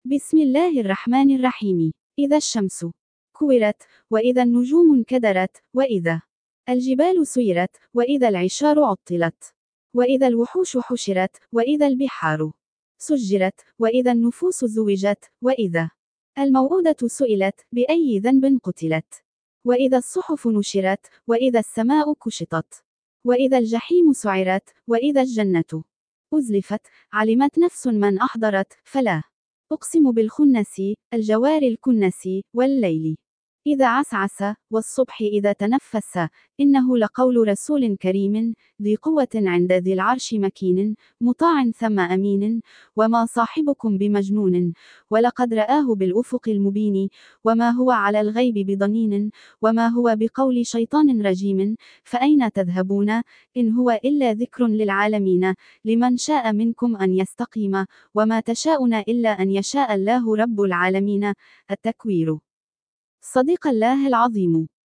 بسم الله الرحمن الرحيم. إذا الشمس كورت، وإذا النجوم انكدرت، وإذا الجبال سيرت، وإذا العشار عطلت، وإذا الوحوش حشرت، وإذا البحار سجرت، وإذا النفوس زوجت، وإذا الموءودة سئلت بأي ذنب قتلت، وإذا الصحف نشرت، وإذا السماء كشطت، وإذا الجحيم سعرت، وإذا الجنة أزلفت، علمت نفس من أحضرت، فلا أقسم بالخنس، الجوار الكنس، والليل إذا عسعس، والصبح إذا تنفس، إنه لقول رسول كريم، ذي قوة عند ذي العرش مكين، مطاع ثم أمين، وما صاحبكم بمجنون، ولقد رآه بالأفق المبين، وما هو على الغيب بضنين، وما هو بقول شيطان رجيم، فأين تذهبون؟ إن هو إلا ذكر للعالمين، لمن شاء منكم أن يستقيم، وما تشاءون إلا أن يشاء الله رب العالمين. التكوير. صديق الله العظيم.